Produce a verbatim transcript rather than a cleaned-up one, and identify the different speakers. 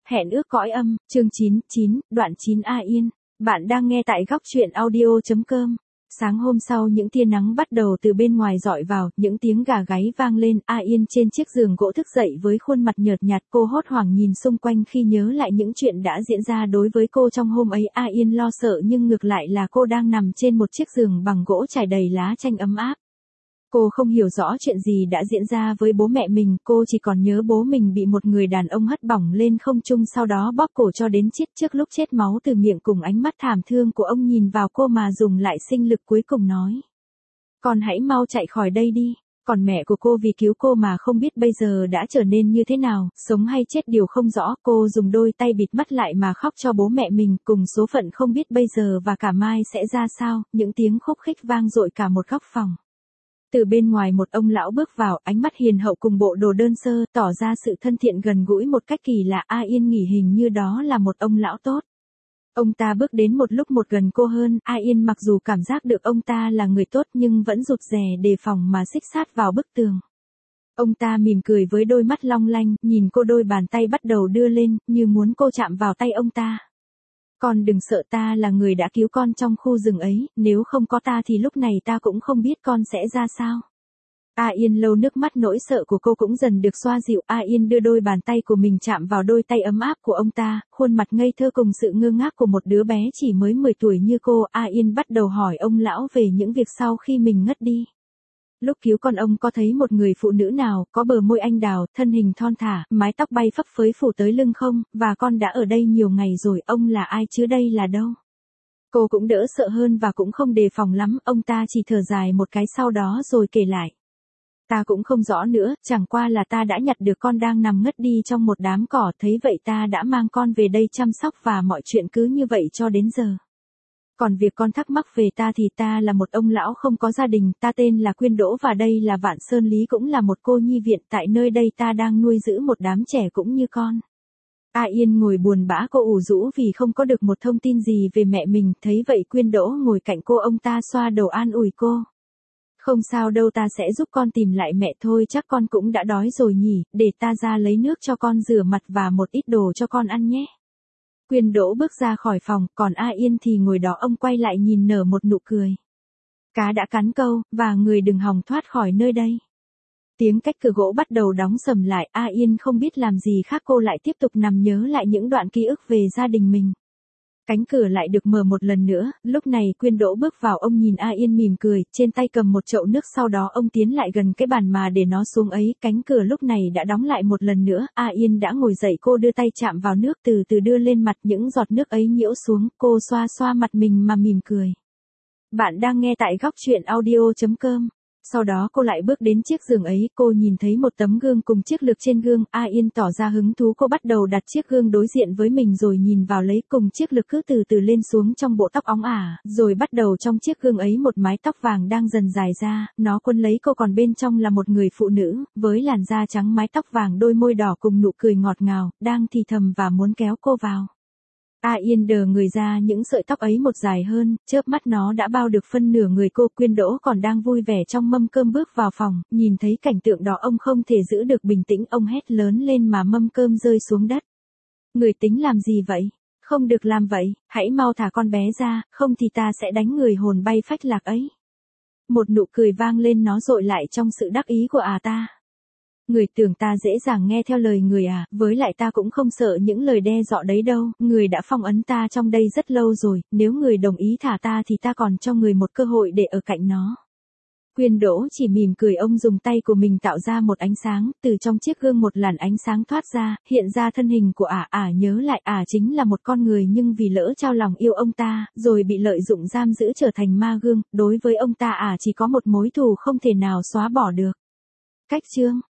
Speaker 1: Hẹn ước cõi âm, chương chín, chín, đoạn chín A Yên. Bạn đang nghe tại góc truyện audio chấm com. Sáng hôm sau những tia nắng bắt đầu từ bên ngoài dọi vào, những tiếng gà gáy vang lên. A Yên trên chiếc giường gỗ thức dậy với khuôn mặt nhợt nhạt, cô hốt hoảng nhìn xung quanh khi nhớ lại những chuyện đã diễn ra đối với cô trong hôm ấy. A Yên lo sợ nhưng ngược lại là cô đang nằm trên một chiếc giường bằng gỗ trải đầy lá chanh ấm áp. Cô không hiểu rõ chuyện gì đã diễn ra với bố mẹ mình, cô chỉ còn nhớ bố mình bị một người đàn ông hất bổng lên không trung sau đó bóp cổ cho đến chết. Trước lúc chết máu từ miệng cùng ánh mắt thảm thương của ông nhìn vào cô mà dùng lại sinh lực cuối cùng nói: "Con hãy mau chạy khỏi đây đi." Còn mẹ của cô vì cứu cô mà không biết bây giờ đã trở nên như thế nào, sống hay chết điều không rõ. Cô dùng đôi tay bịt mắt lại mà khóc cho bố mẹ mình, cùng số phận không biết bây giờ và cả mai sẽ ra sao. Những tiếng khúc khích vang dội cả một góc phòng. Từ bên ngoài một ông lão bước vào, ánh mắt hiền hậu cùng bộ đồ đơn sơ, tỏ ra sự thân thiện gần gũi một cách kỳ lạ. A Yên nghĩ hình như đó là một ông lão tốt. Ông ta bước đến một lúc một gần cô hơn, A Yên mặc dù cảm giác được ông ta là người tốt nhưng vẫn rụt rè đề phòng mà xích sát vào bức tường. Ông ta mỉm cười với đôi mắt long lanh, nhìn cô, đôi bàn tay bắt đầu đưa lên, như muốn cô chạm vào tay ông ta. "Con đừng sợ, ta là người đã cứu con trong khu rừng ấy, nếu không có ta thì lúc này ta cũng không biết con sẽ ra sao." A Yên lau nước mắt, nỗi sợ của cô cũng dần được xoa dịu. A Yên đưa đôi bàn tay của mình chạm vào đôi tay ấm áp của ông ta, khuôn mặt ngây thơ cùng sự ngơ ngác của một đứa bé chỉ mới mười tuổi như cô. A Yên bắt đầu hỏi ông lão về những việc sau khi mình ngất đi. "Lúc cứu con ông có thấy một người phụ nữ nào, có bờ môi anh đào, thân hình thon thả, mái tóc bay phấp phới phủ tới lưng không? Và con đã ở đây nhiều ngày rồi, ông là ai chứ đây là đâu?" Cô cũng đỡ sợ hơn và cũng không đề phòng lắm, ông ta chỉ thở dài một cái sau đó rồi kể lại: "Ta cũng không rõ nữa, chẳng qua là ta đã nhặt được con đang nằm ngất đi trong một đám cỏ, thấy vậy ta đã mang con về đây chăm sóc và mọi chuyện cứ như vậy cho đến giờ. Còn việc con thắc mắc về ta thì ta là một ông lão không có gia đình, ta tên là Quyên Đỗ và đây là Vạn Sơn Lý, cũng là một cô nhi viện, tại nơi đây ta đang nuôi giữ một đám trẻ cũng như con." A Yên ngồi buồn bã, cô ủ rũ vì không có được một thông tin gì về mẹ mình, thấy vậy Quyên Đỗ ngồi cạnh cô, ông ta xoa đầu an ủi cô: "Không sao đâu, ta sẽ giúp con tìm lại mẹ thôi, chắc con cũng đã đói rồi nhỉ, để ta ra lấy nước cho con rửa mặt và một ít đồ cho con ăn nhé." Quyên Đỗ bước ra khỏi phòng, còn A Yên thì ngồi đó. Ông quay lại nhìn nở một nụ cười: "Cá đã cắn câu, và người đừng hòng thoát khỏi nơi đây." Tiếng cách cửa gỗ bắt đầu đóng sầm lại. A Yên không biết làm gì khác, cô lại tiếp tục nằm nhớ lại những đoạn ký ức về gia đình mình. Cánh cửa lại được mở một lần nữa, lúc này Quyên Đỗ bước vào, ông nhìn A Yên mỉm cười, trên tay cầm một chậu nước, sau đó ông tiến lại gần cái bàn mà để nó xuống ấy. Cánh cửa lúc này đã đóng lại một lần nữa. A Yên đã ngồi dậy, cô đưa tay chạm vào nước, từ từ đưa lên mặt, những giọt nước ấy nhiễu xuống, cô xoa xoa mặt mình mà mỉm cười. Bạn đang nghe tại góc truyện audio chấm com. Sau đó cô lại bước đến chiếc giường ấy, cô nhìn thấy một tấm gương cùng chiếc lược trên gương. A Yên tỏ ra hứng thú, cô bắt đầu đặt chiếc gương đối diện với mình rồi nhìn vào lấy, cùng chiếc lược cứ từ từ lên xuống trong bộ tóc óng ả, rồi bắt đầu trong chiếc gương ấy một mái tóc vàng đang dần dài ra, nó quấn lấy cô, còn bên trong là một người phụ nữ, với làn da trắng, mái tóc vàng, đôi môi đỏ cùng nụ cười ngọt ngào, đang thì thầm và muốn kéo cô vào. A Yên đờ người ra, những sợi tóc ấy một dài hơn, chớp mắt nó đã bao được phân nửa người cô. Quyên Đỗ còn đang vui vẻ trong mâm cơm bước vào phòng, nhìn thấy cảnh tượng đó ông không thể giữ được bình tĩnh, ông hét lớn lên mà mâm cơm rơi xuống đất. "Người tính làm gì vậy? Không được làm vậy, hãy mau thả con bé ra, không thì ta sẽ đánh người hồn bay phách lạc ấy." Một nụ cười vang lên, nó dội lại trong sự đắc ý của à ta. "Người tưởng ta dễ dàng nghe theo lời người à, với lại ta cũng không sợ những lời đe dọa đấy đâu, người đã phong ấn ta trong đây rất lâu rồi, nếu người đồng ý thả ta thì ta còn cho người một cơ hội để ở cạnh nó." Quyên Đỗ chỉ mỉm cười, ông dùng tay của mình tạo ra một ánh sáng, từ trong chiếc gương một làn ánh sáng thoát ra, hiện ra thân hình của ả. Ả nhớ lại ả chính là một con người nhưng vì lỡ trao lòng yêu ông ta, rồi bị lợi dụng giam giữ trở thành ma gương, đối với ông ta ả chỉ có một mối thù không thể nào xóa bỏ được. Cách chương